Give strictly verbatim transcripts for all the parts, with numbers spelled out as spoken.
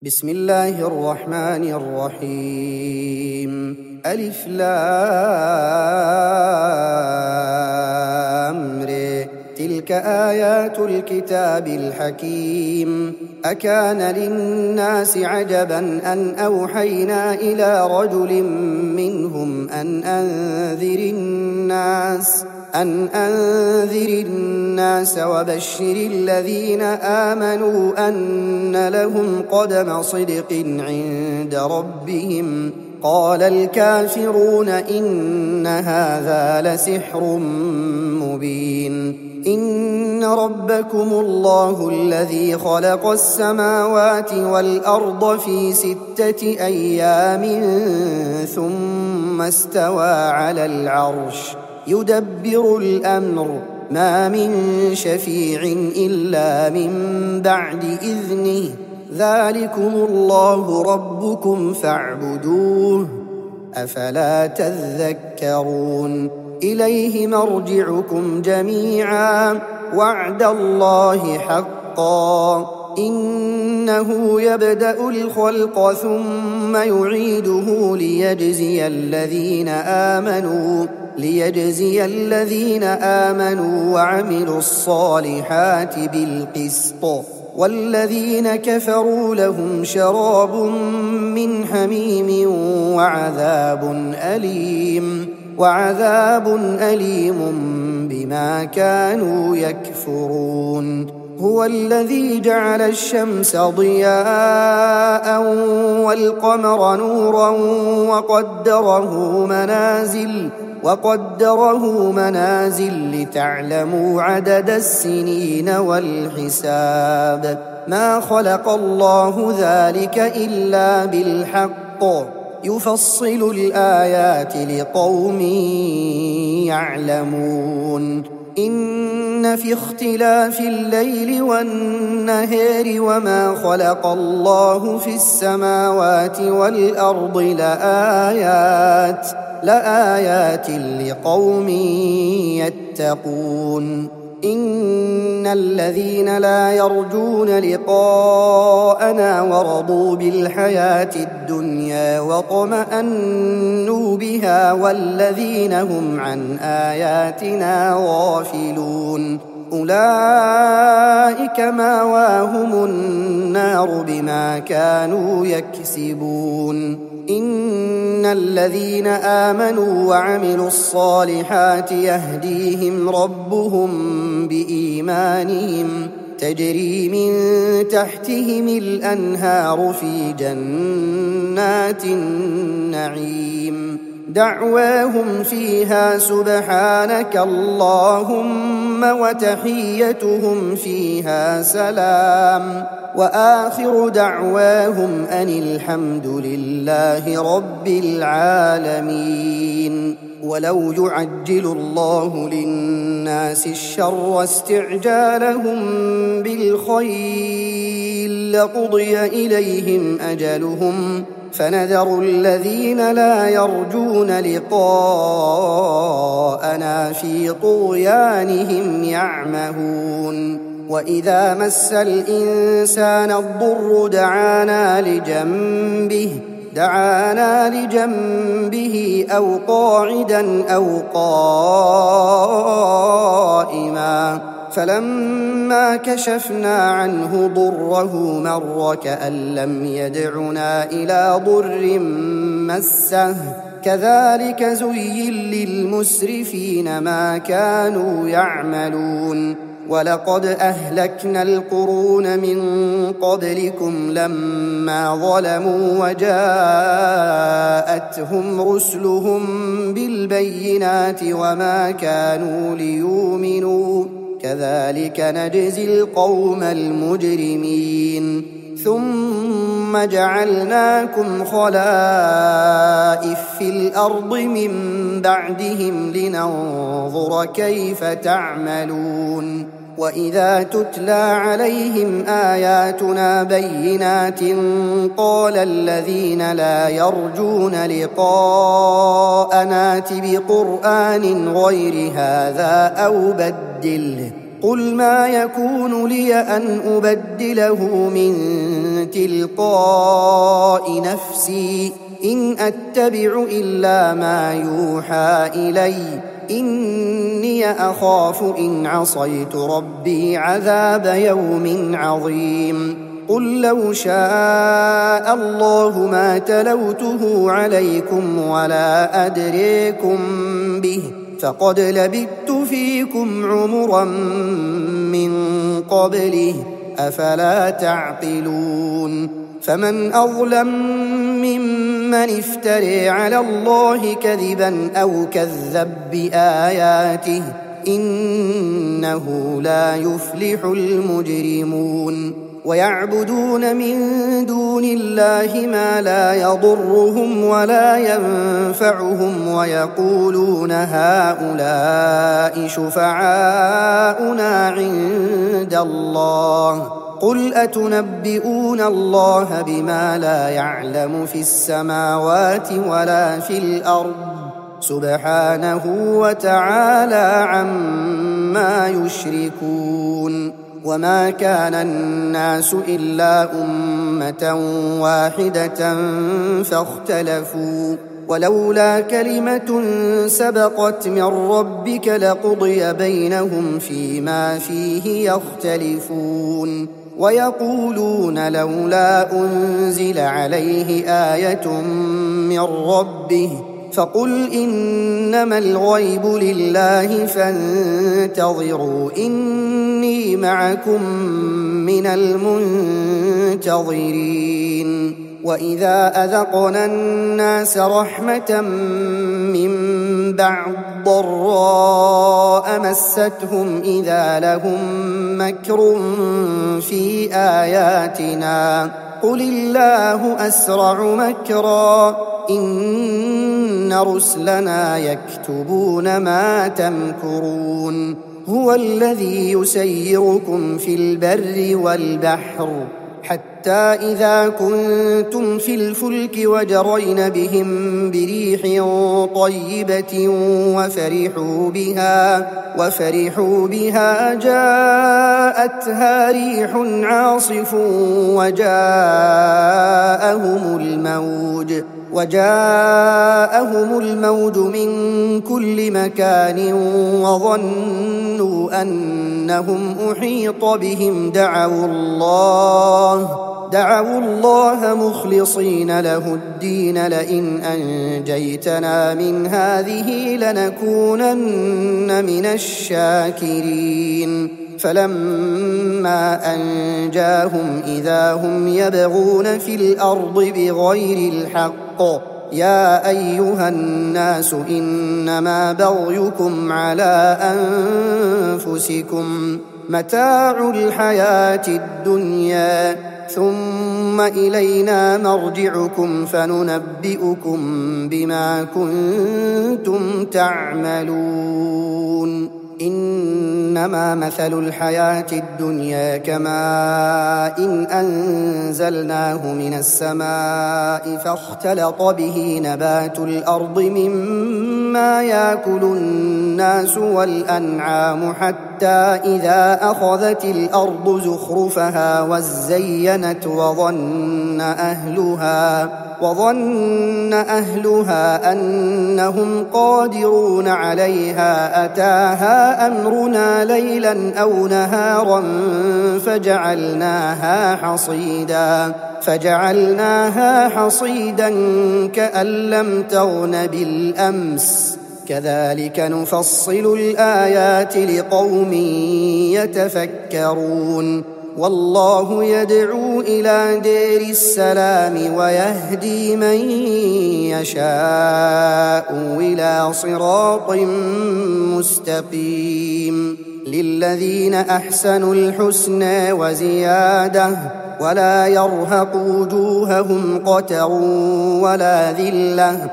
بسم الله الرحمن الرحيم ألف لام ر تلك آيات الكتاب الحكيم أكان للناس عجبا أن أوحينا إلى رجل منهم أن أنذر الناس أن أنذر الناس وبشر الذين آمنوا أن لهم قدم صدق عند ربهم قال الكافرون إن هذا لسحر مبين إن ربكم الله الذي خلق السماوات والأرض في ستة أيام ثم استوى على العرش يدبر الأمر ما من شفيع إلا من بعد إذنه ذلكم الله ربكم فاعبدوه أفلا تذكرون إليه مرجعكم جميعا وعد الله حقا إنه يبدأ الخلق ثم يعيده ليجزي الذين آمنوا ليجزي الذين آمنوا وعملوا الصالحات بالقسط والذين كفروا لهم شراب من حميم وعذاب أليم وعذاب أليم بما كانوا يكفرون هو الذي جعل الشمس ضياء والقمر نورا وقدره منازل وقدره منازل لتعلموا عدد السنين والحساب ما خلق الله ذلك إلا بالحق يفصل الآيات لقوم يعلمون إن في اختلاف الليل والنهار وما خلق الله في السماوات والأرض لآيات لآيات لقوم يتقون إن الذين لا يرجون لقاءنا ورضوا بالحياة الدنيا واطمأنوا بها والذين هم عن آياتنا غافلون أولئك مأواهم النار بما كانوا يكسبون إن الذين آمنوا وعملوا الصالحات يهديهم ربهم بإيمانهم تجري من تحتهم الأنهار في جنات النعيم دعواهم فيها سبحانك اللهم وتحيتهم فيها سلام وآخر دعواهم أن الحمد لله رب العالمين ولو يعجل الله للناس الشر استعجالهم بالخير لقضي إليهم أجلهم فنذر الذين لا يرجون لقاءنا في طغيانهم يعمهون وإذا مس الإنسان الضر دعانا لجنبه دعانا لجنبه أو قاعدا أو قائما فلما كشفنا عنه ضره مر كأن لم يدعنا إلى ضر مسه كذلك زين للمسرفين ما كانوا يعملون ولقد أهلكنا القرون من قبلكم لما ظلموا وجاءتهم رسلهم بالبينات وما كانوا ليؤمنوا كذلك نجزي القوم المجرمين ثم جعلناكم خلائف في الأرض من بعدهم لننظر كيف تعملون وإذا تتلى عليهم آياتنا بينات قال الذين لا يرجون لقاءنا ائت بقرآن غير هذا أو بدله قل ما يكون لي أن أبدله من تلقاء نفسي إن أتبع إلا ما يوحى إلي إني أخاف إن عصيت ربي عذاب يوم عظيم قل لو شاء الله ما تلوته عليكم ولا أدريكم به فقد لبثت فيكم عمرا من قبله أفلا تعقلون فمن أظلم ممن افتري على الله كذبا أو كذب بآياته إنه لا يفلح المجرمون ويعبدون من دون الله ما لا يضرهم ولا ينفعهم ويقولون هؤلاء شفعاؤنا عند الله قل أتنبئون الله بما لا يعلم في السماوات ولا في الأرض سبحانه وتعالى عما يشركون وما كان الناس إلا أمة واحدة فاختلفوا ولولا كلمة سبقت من ربك لقضي بينهم فيما فيه يختلفون ويقولون لولا أنزل عليه آية من ربه فقل إنما الغيب لله فانتظروا إني معكم من المنتظرين وإذا أذقنا الناس رحمة من بعد ضراء مستهم إذا لهم مكر في آياتنا قل الله أسرع مكرا إن رسلنا يكتبون ما تمكرون هو الذي يسيركم في البر والبحر حتى إذا كنتم في الفلك وجرين بهم بريح طيبة وفرحوا بها وفرحوا بها جاءتها ريح عاصف وجاءهم الموج وجاءهم الموج من كل مكان وظنوا أنهم أحيط بهم دعوا الله دعوا الله مخلصين له الدين لئن أنجيتنا من هذه لنكونن من الشاكرين فلما أنجاهم إذا هم يبغون في الأرض بغير الحق يا أيها الناس إنما بغيكم على أنفسكم متاع الحياة الدنيا ثم إلينا مرجعكم فننبئكم بما كنتم تعملون إنما مثل الحياة الدنيا كماء إن أنزلناه من السماء فاختلط به نبات الأرض مما يأكل الناس والأنعام حتى إذا أخذت الأرض زخرفها وزينت وظن أهلها وظن أهلها أنهم قادرون عليها أتاها أمرنا ليلا أو نهارا فجعلناها حصيدا فجعلناها حصيدا كأن لم تغن بالأمس كذلك نفصل الآيات لقوم يتفكرون والله يدعو إلى دار السلام ويهدي من يشاء إلى صراط مستقيم للذين أحسنوا الحسنى وزيادة ولا يرهق وجوههم قتر ولا ذلة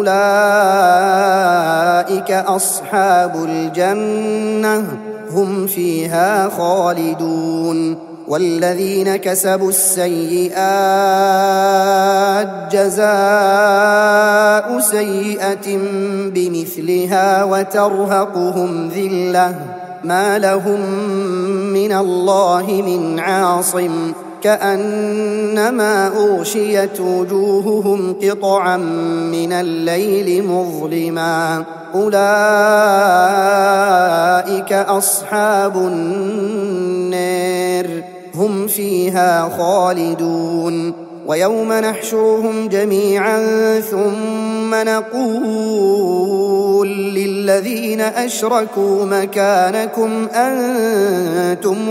أولئك أصحاب الجنة هم فيها خالدون والذين كسبوا السيئات جزاء سيئة بمثلها وترهقهم ذلة ما لهم من الله من عاصم كأنما أغشيت وجوههم قطعا من الليل مظلما أولئك أصحاب النار هم فيها خالدون ويوم نحشرهم جميعا ثم نقول للذين أشركوا مكانكم أنتم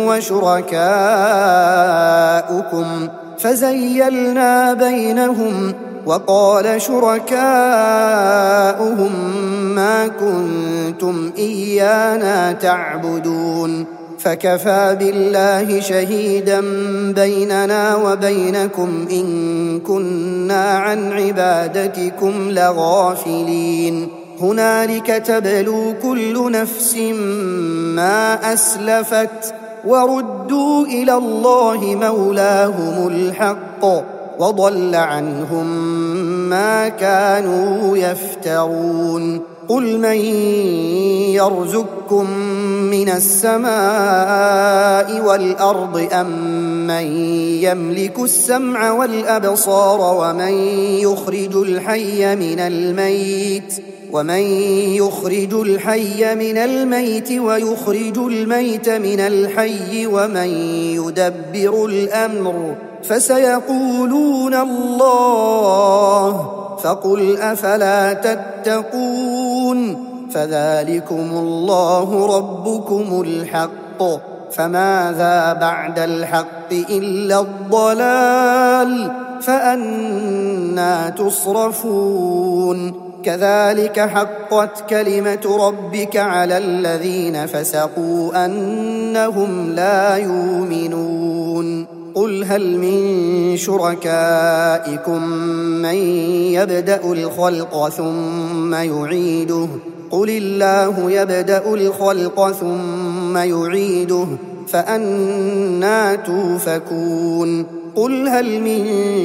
وشركاؤكم فزيلنا بينهم وقال شركاؤهم ما كنتم إيانا تعبدون فكفى بالله شهيدا بيننا وبينكم إن كنا عن عبادتكم لغافلين هنالك تبلو كل نفس ما أسلفت وردوا إلى الله مولاهم الحق وضل عنهم ما كانوا يفترون قل من يرزقكم من السماء والأرض أم من يملك السمع والأبصار ومن يخرج الحي من الميت ومن يخرج الحي من الميت ويخرج الميت من الحي ومن يدبر الأمر فسيقولون الله فقل أفلا تتقون فذلكم الله ربكم الحق فماذا بعد الحق إلا الضلال فأنى تصرفون كذلك حقت كلمة ربك على الذين فسقوا أنهم لا يؤمنون قل هل من شركائكم من يبدأ الخلق ثم يعيده قل الله يبدأ الخلق ثم يعيده فأنى توفكون قل هل من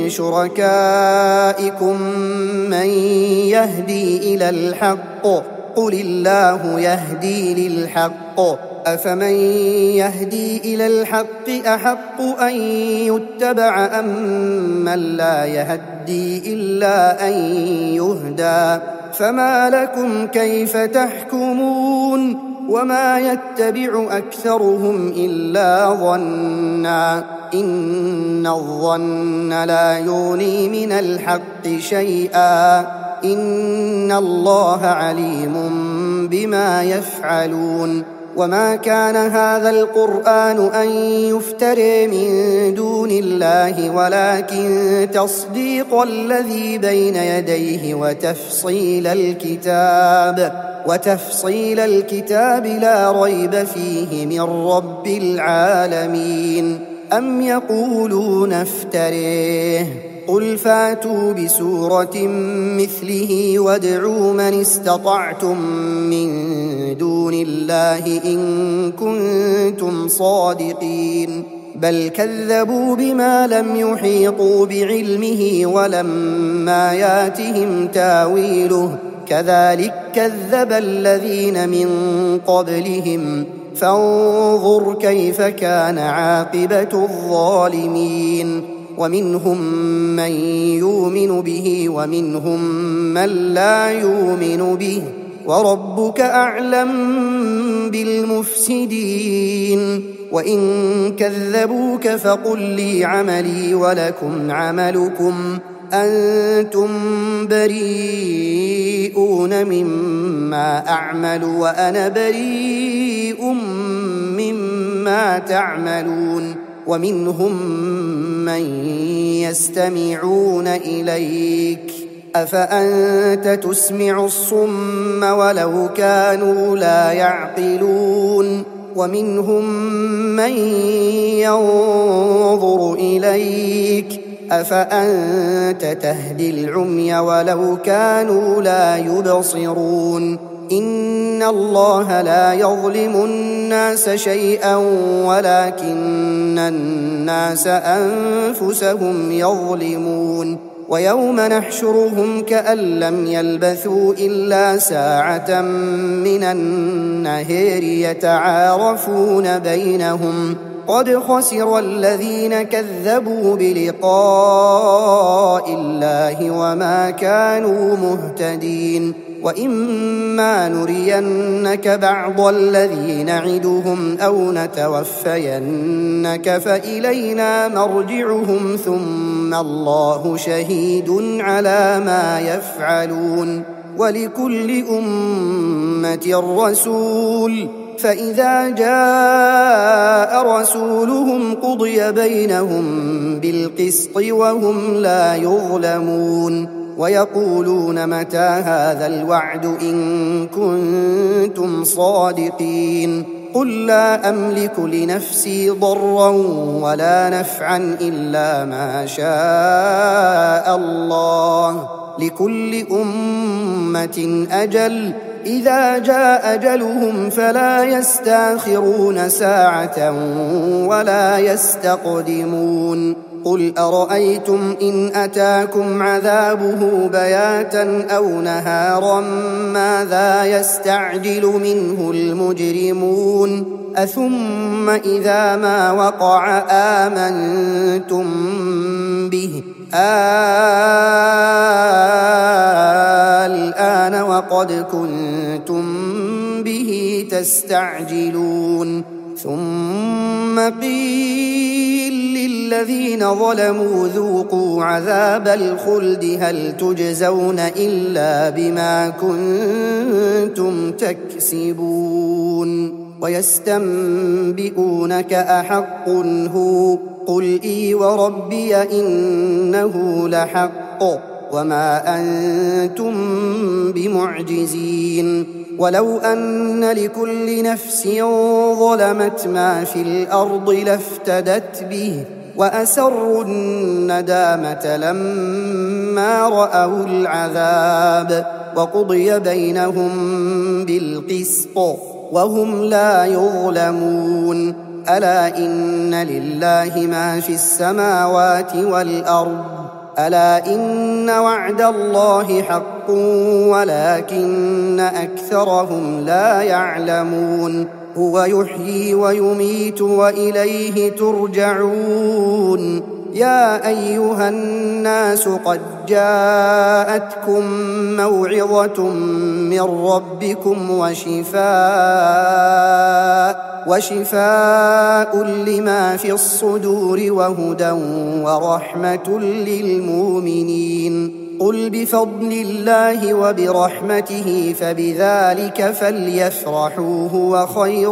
شركائكم من يهدي إلى الحق قل الله يهدي للحق أفمن يهدي إلى الحق أحق أن يتبع أم من لا يهدي إلا أن يهدى فما لكم كيف تحكمون وما يتبع أكثرهم إلا ظنا إن الظن لا يغني من الحق شيئا إن الله عليم بما يفعلون وما كان هذا القرآن أن يفترى من دون الله ولكن تصديق الذي بين يديه وتفصيل الكتاب وتفصيل الكتاب لا ريب فيه من رب العالمين أم يقولون افتريه قل فاتوا بسورة مثله وادعوا من استطعتم من دون الله إن كنتم صادقين بل كذبوا بما لم يحيطوا بعلمه ولما ياتهم تاويله كذلك كذب الذين من قبلهم فانظر كيف كان عاقبة الظالمين ومنهم من يؤمن به ومنهم من لا يؤمن به وربك أعلم بالمفسدين وإن كذبوك فقل لي عملي ولكم عملكم أنتم بريئون مما أعمل وأنا بريء مما تعملون ومنهم من يستمعون إليك أفأنت تسمع الصم ولو كانوا لا يعقلون ومنهم من ينظر إليك أفأنت تهدي العمي ولو كانوا لا يبصرون إن الله لا يظلم الناس شيئا ولكن الناس أنفسهم يظلمون ويوم نحشرهم كأن لم يلبثوا إلا ساعة من النهار يتعارفون بينهم قد خسر الذين كذبوا بلقاء الله وما كانوا مهتدين وإما نرينك بعض الذي نعدهم أو نتوفينك فإلينا مرجعهم ثم الله شهيد على ما يفعلون ولكل أمة رسول فإذا جاء رسولهم قضي بينهم بالقسط وهم لا يظلمون ويقولون متى هذا الوعد إن كنتم صادقين قل لا أملك لنفسي ضرا ولا نفعا إلا ما شاء الله لكل أمة أجل إذا جاء أجلهم فلا يستأخرون ساعة ولا يستقدمون قل أرأيتم إن أتاكم عذابه بياتا أو نهارا ماذا يستعجل منه المجرمون أثم إذا ما وقع آمنتم به الآن وقد كنتم به تستعجلون ثم قيل للذين ظلموا ذوقوا عذاب الخلد هل تجزون إلا بما كنتم تكسبون ويستنبئونك أحق هو قل إي وربي إنه لحق وما أنتم بمعجزين ولو أن لكل نفس ظلمت ما في الأرض لافتدت به وأسروا الندامة لما رأوا العذاب وقضي بينهم بالقسط وهم لا يظلمون ألا إن لله ما في السماوات والأرض ألا إن وعد الله حق ولكن أكثرهم لا يعلمون هو يحيي ويميت وإليه ترجعون يا أيها الناس قد جاءتكم موعظة من ربكم وشفاء وشفاء لما في الصدور وهدى ورحمة للمؤمنين قل بفضل الله وبرحمته فبذلك فليفرحوا هو خير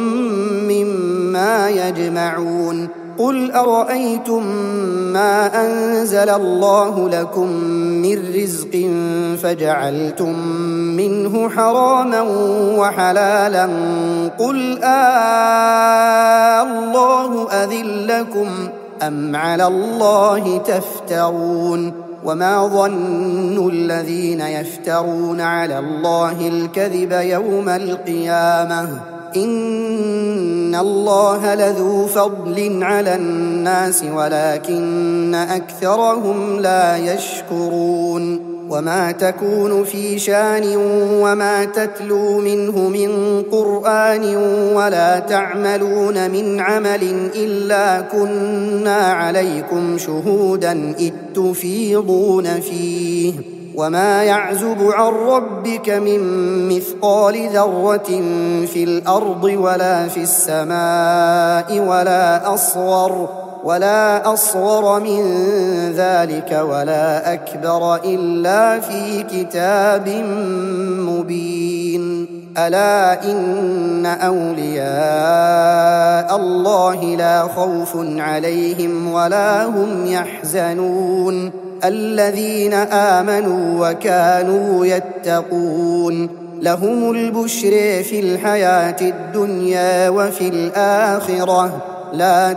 مما يجمعون قل أرأيتم ما أنزل الله لكم من رزق فجعلتم منه حراما وحلالا قل آه الله أذن لكم أم على الله تفترون وما ظن الذين يفترون على الله الكذب يوم القيامة إن الله لذو فضل على الناس ولكن أكثرهم لا يشكرون وما تكون في شان وما تتلو منه من قرآن ولا تعملون من عمل إلا كنا عليكم شهودا إذ تفيضون فيه وما يعزب عن ربك من مثقال ذرة في الأرض ولا في السماء ولا أصغر ولا أصغر من ذلك ولا أكبر إلا في كتاب مبين ألا إن أولياء الله لا خوف عليهم ولا هم يحزنون الذين آمنوا وكانوا يتقون لهم البشر في الحياة الدنيا وفي الآخرة لا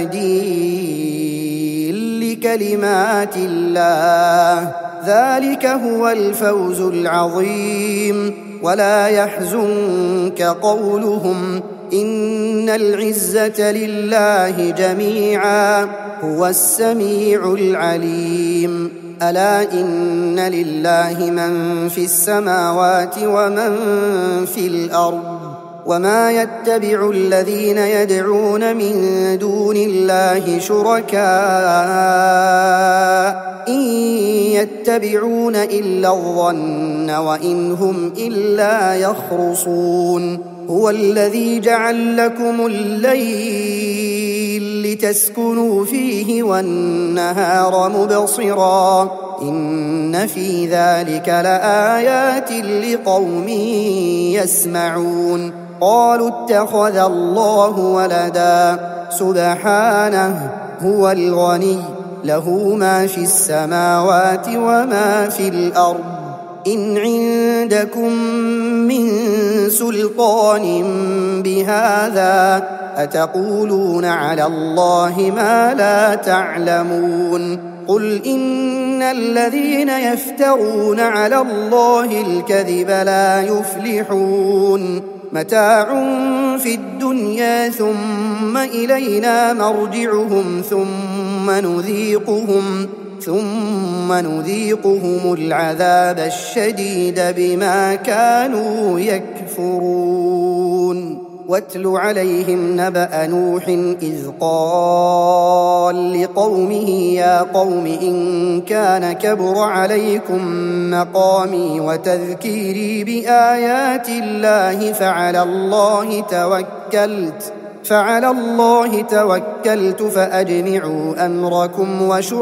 تبديل لكلمات الله ذلك هو الفوز العظيم ولا يحزنك قولهم إن العزة لله جميعا هو السميع العليم ألا إن لله من في السماوات ومن في الأرض وما يتبع الذين يدعون من دون الله شركاء إن يتبعون إلا الظن وإن هم إلا يخرصون هو الذي جعل لكم الليل لتسكنوا فيه والنهار مبصرا إن في ذلك لآيات لقوم يسمعون قالوا اتخذ الله ولدا سبحانه هو الغني له ما في السماوات وما في الأرض إن عندكم من سلطان بهذا أتقولون على الله ما لا تعلمون قل إن الذين يفترون على الله الكذب لا يفلحون متاع في الدنيا ثم إلينا مرجعهم ثم نذيقهم ثم نذيقهم العذاب الشديد بما كانوا يكفرون واتل عليهم نبأ نوح إذ قال لقومه يا قوم إن كان كبر عليكم مقامي وتذكيري بآيات الله فعلى الله توكلت فعلى الله توكلت فأجمعوا أمركم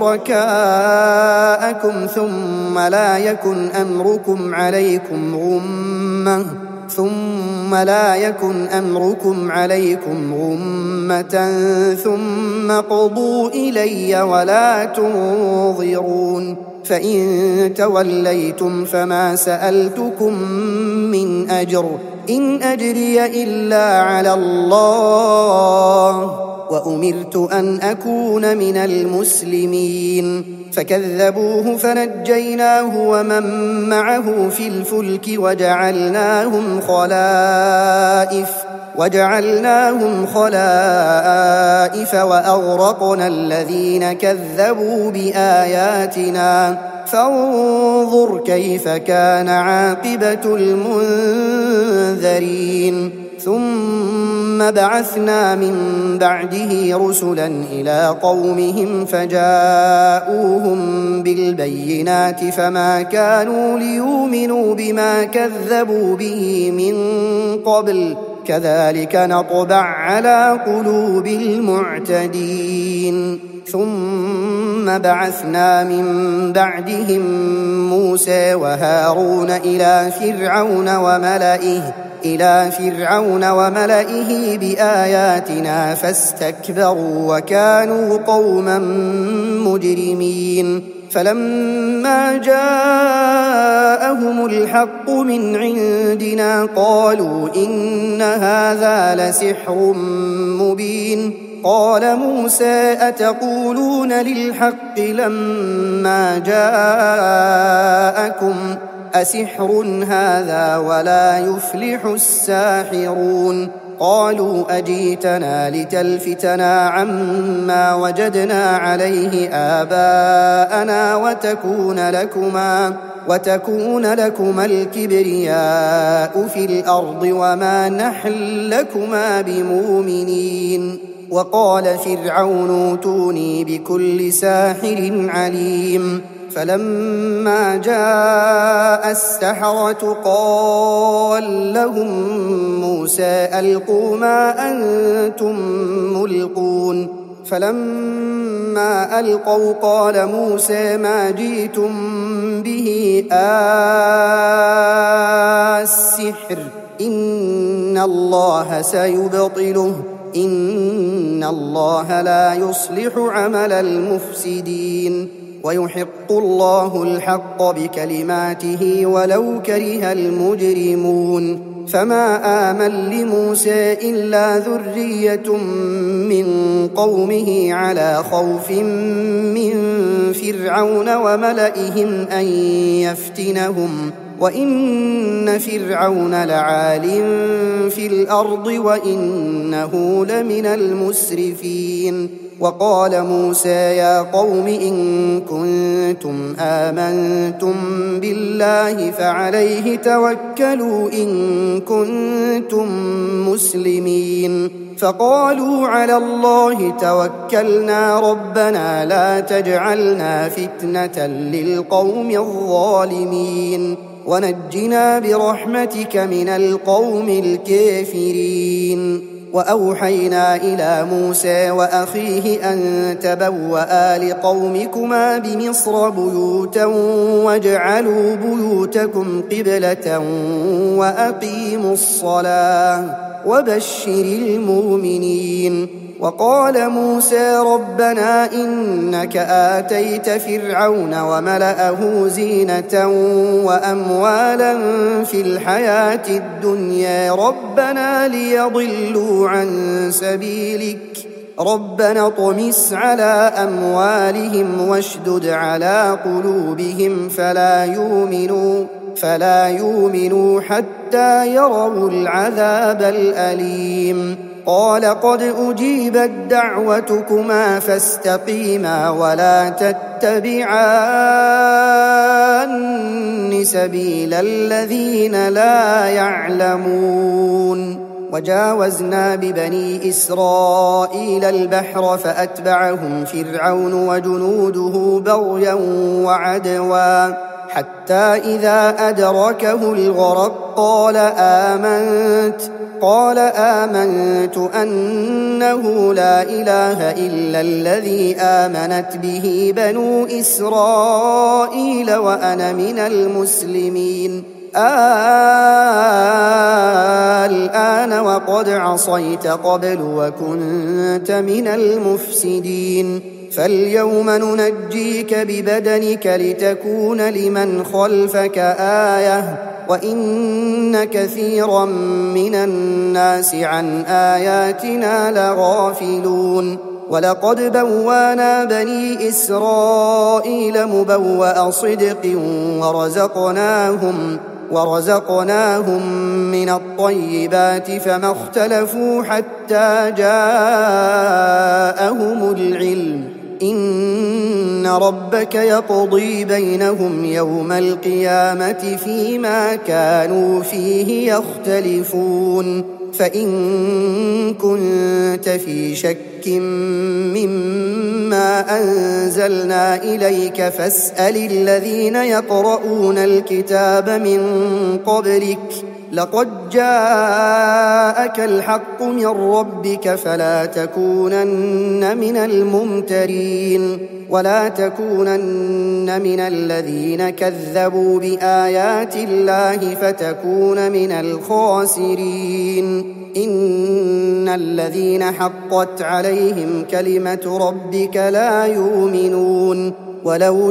وشركاءكم ثم لا يكن أمركم عليكم غمة ثم لا يكن أمركم عليكم غمة ثم قضوا إلي ولا تنظرون فإن توليتم فما سألتكم من أجر إن أجري إلا على الله وأمرت أن أكون من المسلمين فكذبوه فنجيناه ومن معه في الفلك وجعلناهم خلائف وجعلناهم خلائف وأغرقنا الذين كذبوا بآياتنا فانظر كيف كان عاقبة المنذرين ثم بعثنا من بعده رسلا إلى قومهم فجاءوهم بالبينات فما كانوا ليؤمنوا بما كذبوا به من قبل كذلك نطبع على قلوب المعتدين ثم بعثنا من بعدهم موسى وهارون إلى فرعون وملئه إلى فرعون وملئه بآياتنا فاستكبروا وكانوا قوما مجرمين فلما جاءهم الحق من عندنا قالوا إن هذا لسحر مبين قال موسى أتقولون للحق لما جاءكم أسحر هذا ولا يفلح الساحرون قالوا أجيتنا لتلفتنا عما وجدنا عليه آباءنا وتكون لكما وتكون لكما الكبرياء في الأرض وما نحن لكما بمؤمنين وقال فرعون اوتوني بكل ساحر عليم فلما جاء السحرة قال لهم موسى ألقوا ما أنتم ملقون فلما ألقوا قال موسى ما جئتم به السحر إن الله سيبطله إن الله لا يصلح عمل المفسدين ويحق الله الحق بكلماته ولو كره المجرمون فما آمن لموسى إلا ذرية من قومه على خوف من فرعون وملئهم أن يفتنهم وإن فرعون لعال في الأرض وإنه لمن المسرفين وقال موسى يا قوم إن كنتم آمنتم بالله فعليه توكلوا إن كنتم مسلمين فقالوا على الله توكلنا ربنا لا تجعلنا فتنة للقوم الظالمين ونجنا برحمتك من القوم الكافرين وأوحينا إلى موسى وأخيه أن تبوأ لقومكما بمصر بيوتا واجعلوا بيوتكم قبلة وأقيموا الصلاة وبشر المؤمنين وقال موسى ربنا إنك آتيت فرعون وملأه زينة وأموالا في الحياة الدنيا ربنا ليضلوا عن سبيلك ربنا اطمس على أموالهم واشدد على قلوبهم فلا يؤمنوا فلا يؤمنوا حتى يروا العذاب الأليم قال قد أجيبت دعوتكما فاستقيما ولا تتبعان سبيل الذين لا يعلمون وجاوزنا ببني إسرائيل البحر فأتبعهم فرعون وجنوده بغيا وعدوا حتى إذا أدركه الغرق قال آمنت قال آمنت أنه لا إله إلا الذي آمنت به بنو إسرائيل وأنا من المسلمين الآن وقد عصيت قبل وكنت من المفسدين فاليوم ننجيك ببدنك لتكون لمن خلفك آية وإن كثيرا من الناس عن آياتنا لغافلون ولقد بوانا بني إسرائيل مبوأ صدق ورزقناهم ورزقناهم من الطيبات فما اختلفوا حتى جاءهم العلم إن ربك يقضي بينهم يوم القيامة فيما كانوا فيه يختلفون فإن كنت في شك مما أنزلنا إليك فاسأل الذين يقرؤون الكتاب من قبلك لقد جاءك الحق من ربك فلا تكونن من الممترين ولا تكونن من الذين كذبوا بآيات الله فتكون من الخاسرين إن الذين حقت عليهم كلمة ربك لا يؤمنون ولو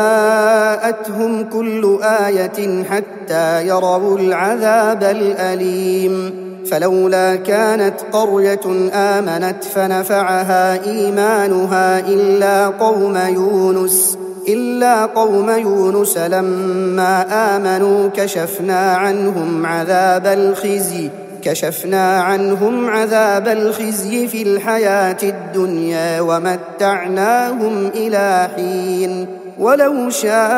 جاءتهم كل آية حتى يروا العذاب الأليم فلولا كانت قرية آمنت فنفعها إيمانها إلا قوم يونس إلا قوم يونس لما آمنوا كشفنا عنهم عذاب الخزي كشفنا عنهم عذاب الخزي في الحياة الدنيا ومتعناهم إلى حين ولو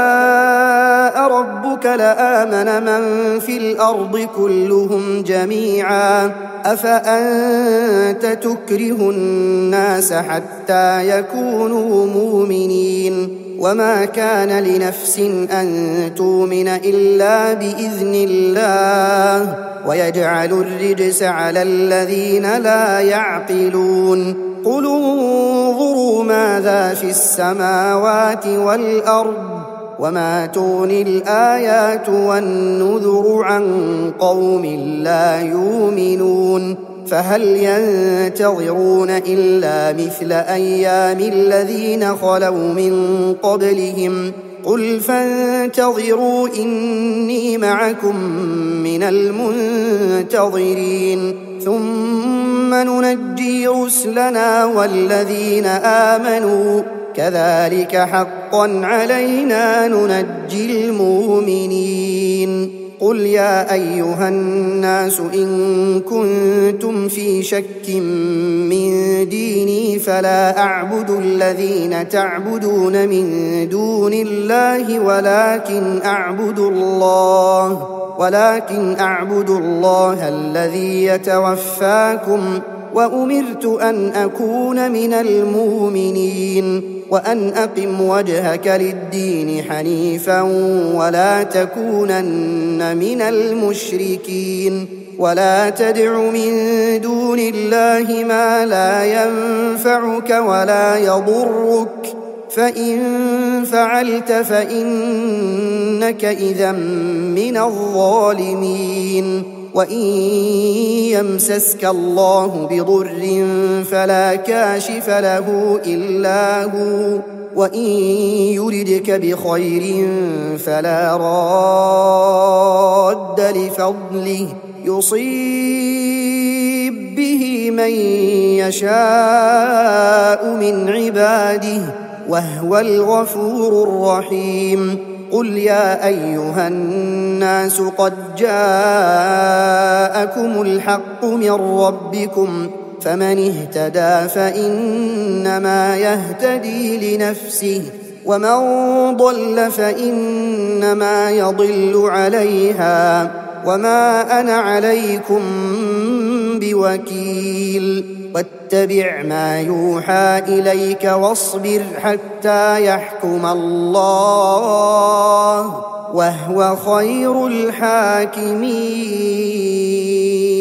شاء ربك لآمن من في الأرض كلهم جميعا أفأنت تكره الناس حتى يكونوا مؤمنين وما كان لنفس أن تؤمن إلا بإذن الله ويجعل الرجس على الذين لا يعقلون قل انظروا ماذا في السماوات والأرض وما تغني الآيات والنذر عن قوم لا يؤمنون فهل ينتظرون إلا مثل أيام الذين خلوا من قبلهم قل فانتظروا إني معكم من المنتظرين ثم ننجي رسلنا والذين آمنوا كذلك حقا علينا ننجي المؤمنين قل يا أيها الناس إن كنتم في شك من ديني فلا أعبد الذين تعبدون من دون الله ولكن أعبد الله ولكن أعبد الله الذي يتوفاكم وأمرت أن أكون من المؤمنين وأن أقم وجهك للدين حنيفا ولا تكونن من المشركين ولا تدع من دون الله ما لا ينفعك ولا يضرك فإن فعلت فإنك إذا من الظالمين وإن يمسسك الله بضر فلا كاشف له إلا هو وإن يردك بخير فلا راد لفضله يصيب به من يشاء من عباده وهو الغفور الرحيم قل يا أيها الناس قد جاءكم الحق من ربكم فمن اهتدى فإنما يهتدي لنفسه ومن ضل فإنما يضل عليها وما أنا عليكم بوكيل واتبع ما يوحى إليك واصبر حتى يحكم الله وهو خير الحاكمين.